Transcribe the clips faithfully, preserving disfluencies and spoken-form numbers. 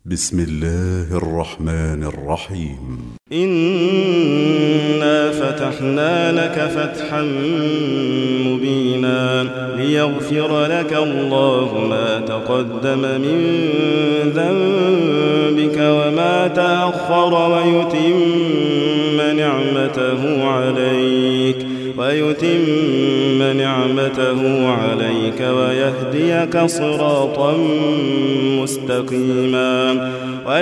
بسم الله الرحمن الرحيم. إنا فتحنا لك فتحا مبينا ليغفر لك الله ما تقدم من ذنبك وما تأخر ويتم نعمته عليك ويتم نعمته عليك ويهديك صراطا مستقيما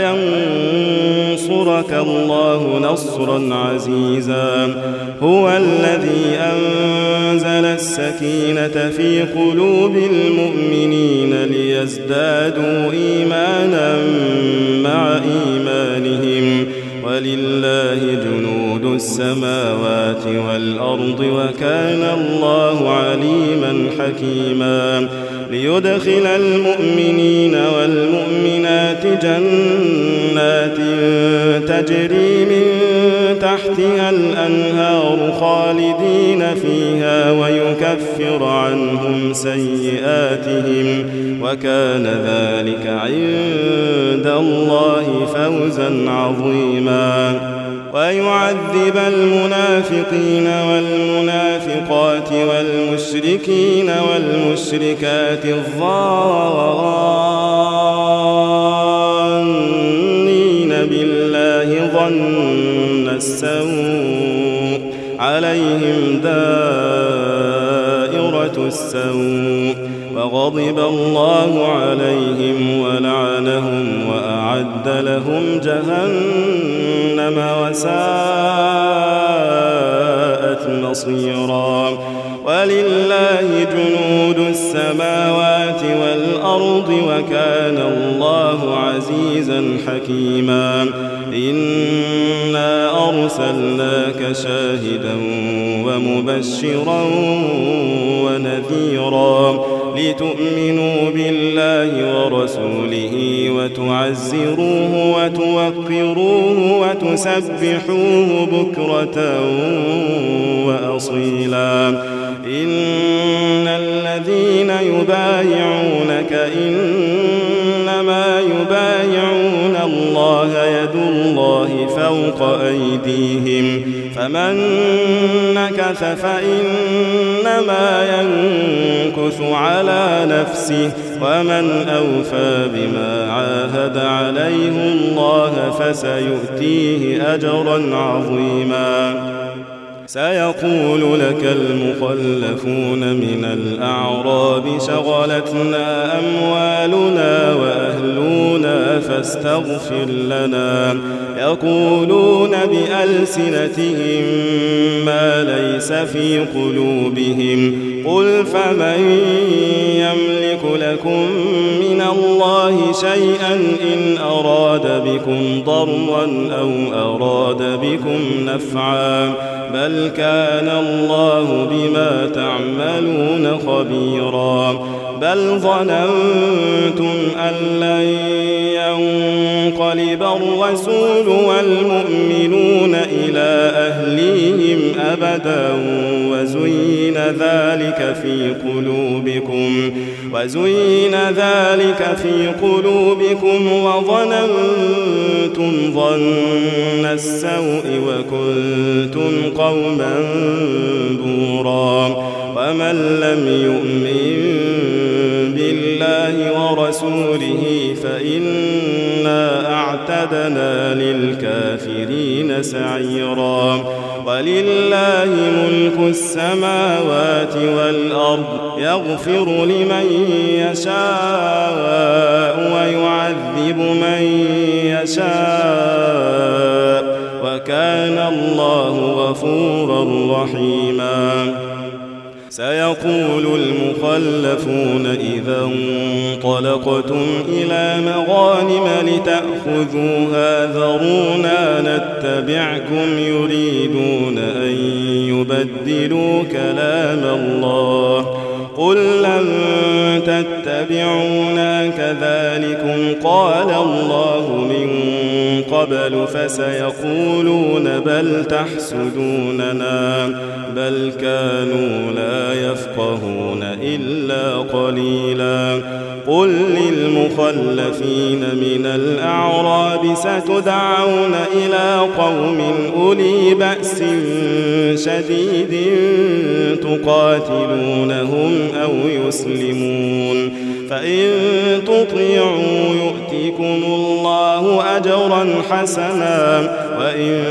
وينصرك الله نصرا عزيزا. هو الذي أنزل السكينة في قلوب المؤمنين ليزدادوا إيمانا مع إيمانهم ولله جنود السماوات والأرض وكان الله عليما حكيما. ليدخل المؤمنين والمؤمنات جنات تجري من تحتها الأنهار خالدين فيها ويكفر عنهم سيئاتهم وكان ذلك عند الله فوزا عظيما. ويعذب المنافقين والمنافقات والمشركين والمشركات الظانين بالله ظن السوء عليهم دائرة السوء وغضب الله عليهم ولعنهم وأعد لهم جهنم وساءت مصيرا. ولله جنود السماوات والأرض وكان الله عزيزا حكيما. إنا أرسلناك شاهدا ومبشرا ونذيرا لتؤمنوا بالله ورسوله وتعزروه وتوقروه وتسبحوه بكرة وأصيلا. إن الذين يبايعونك إنما يبايعون الله يد الله فوق أيديهم فمن نكث فإنما ينكث على نفسه ومن أوفى بما عاهد عليه الله فسيؤتيه أجرا عظيما. سيقول لك المخلفون من الأعراب شغلتنا أموالنا وأهلنا فاستغفر لنا. يقولون بألسنتهم ما ليس في قلوبهم قل فمن يملك لكم من الله شيئا إن أراد بكم ضرا أو أراد بكم نفعا بل كان الله بما تعملون خبيرا. بل ظننتم أن لن ينقلب الرسول والمؤمنون إلى أهليهم أبدا وزين ذلك في قلوبكم وزين ذلك في قلوبكم وظننتم ظن السوء وكنتم قوما بورا. ومن لم يؤمن بالله ورسوله فإنا أعتدنا للكافرين سعيرا. ولله ملك السماوات والأرض يغفر لمن يشاء ويعذب من يشاء وكان الله غفورا رحيما. سيقول المخلفون إذا انطلقتم إلى مغانم لتأخذوها ذرونا نتبعكم يريدون أن يبدلوا كلام الله قل لن تتبعونا كذلكم قال الله من قبل فسيقولون بل تحسدوننا بل كانوا لا يفقهون إلا قليلا. قل للمخلفين من الأعراب ستدعون إلى قوم أولي بأس شديد تقاتلونهم أو يسلمون فإن تطيعوا يؤتكم الله أجرا حسنا وإن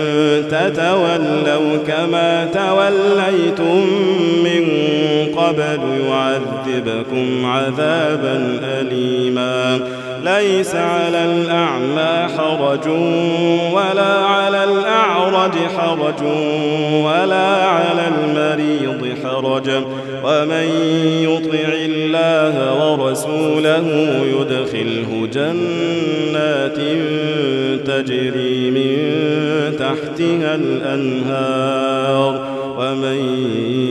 تتولوا كما توليتم من قبل يعذبكم عذابا أليما ليس على الأعمى حرج ولا على الأعرج حرج ولا على المريض حرج ومن يطع الله ورسوله يدخله جنات تجري من تحتها الأنهار ومن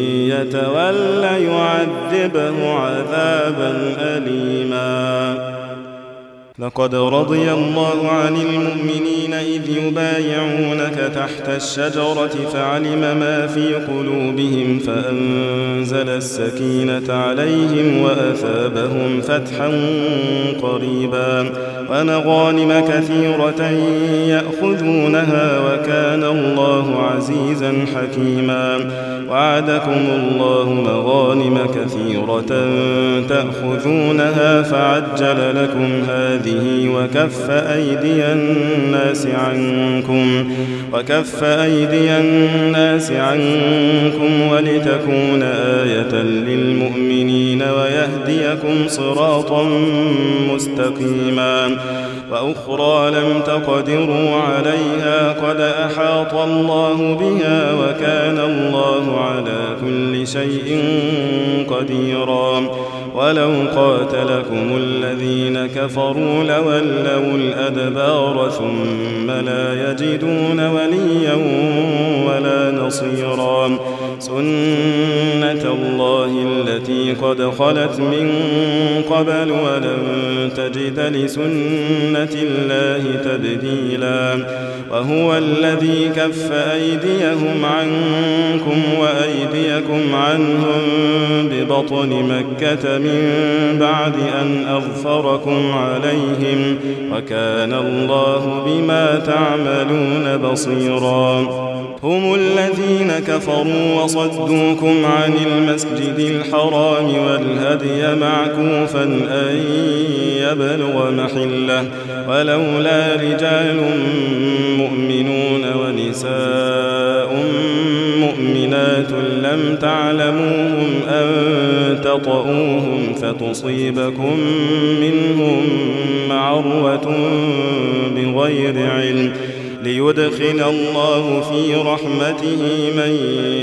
يتول يعذبه عذابا أليما لقد رضي الله عن المؤمنين إذ يبايعونك تحت الشجرة فعلم ما في قلوبهم فأنزل السكينة عليهم وأثابهم فتحا قريبا ومغانم كثيرة يأخذونها وكان الله عزيزا حكيما وعدكم الله مغانم كثيرة تأخذونها فعجل لكم هذه وكف أيدي الناس عنكم وكف أيدي الناس عنكم ولتكون آية للمؤمنين ويهديكم صراطا مستقيما وأخرى لم تقدروا عليها قد أحاط الله بها وكان الله على كل شيء قديرا ولو قاتلكم الذين كفروا لولوا الأدبار ثم لا يجدون وليا ولا نصيرا سنة الله التي قد خلت من قبل ولن تجد لسنة الله تبديلا وهو الذي كف أيديهم عنكم وأيديكم عنهم ببطن مكة من بعد أن أظفركم عليهم وكان الله بما تعملون بصيرا هم الذين كفروا وصدوكم عن المسجد الحرام والهدي معكوفا أن يبلغ محله ولولا رجال مؤمنون ونساء مؤمنات لم تعلموهم أن تطؤوهم فتصيبكم منهم معرة بغير علم ليدخل الله في رحمته من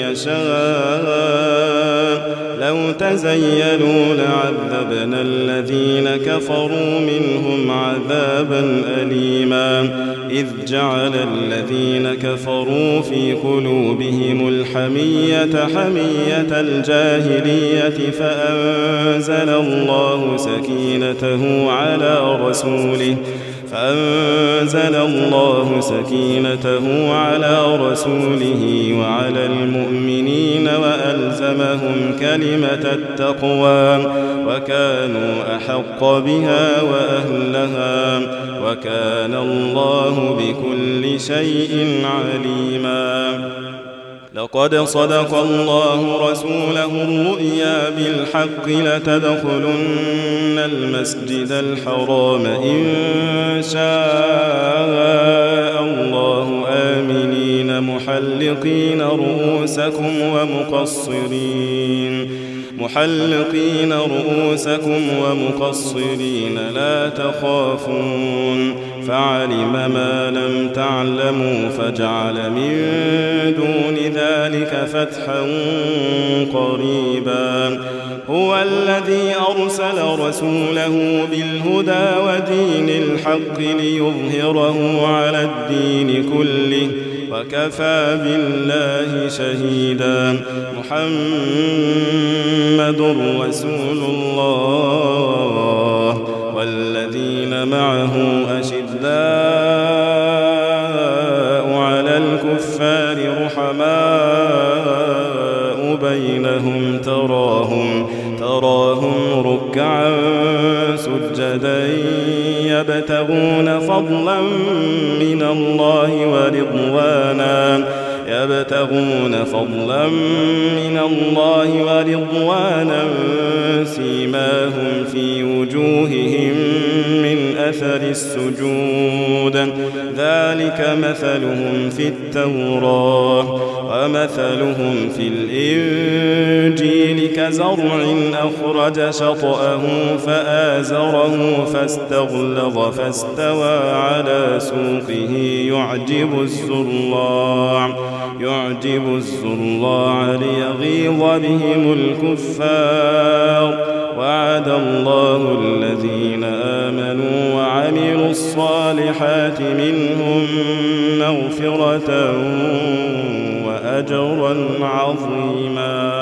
يشاء لو تزيلوا لعذبنا الذين كفروا منهم عذابا أليما إذ جعل الذين كفروا في قلوبهم الحمية حمية الجاهلية فأنزل الله سكينته على رسوله فأنزل الله سكينته على رسوله وعلى المؤمنين وألزمهم كلمة التقوى وكانوا أحق بها وأهلها وكان الله بكل شيء عليما لقد صدق الله رسوله الرؤيا بالحق لتدخلن المسجد الحرام إن شاء الله آمنين محلقين رؤوسكم ومقصرين محلقين رؤوسكم ومقصرين لا تخافون فعلم ما لم تعلموا فجعل من دون ذلك فتحا قريبا هو الذي أرسل رسوله بالهدى ودين الحق ليظهره على الدين كله وكفى بالله شهيدا محمد رسول الله والذين معه أشداء على الكفار رحماء بينهم تراهم تراهم ركعا سجدا يبتغون فضلا من الله ورضوانا يبتغون فضلا من الله ورضوانا سيماهم في وجوههم من أثر السجود ذلك مثلهم في التوراة ومثلهم في الإنجيل كزرع أخرج شطأه فآزره فاستغلظ فاستوى على سوقه يعجب الزراع يعجب الزراع ليغيظ بهم الكفار وعد الله الذين آمنوا وعملوا الصالحات منهم مغفرة وأجرا عظيما.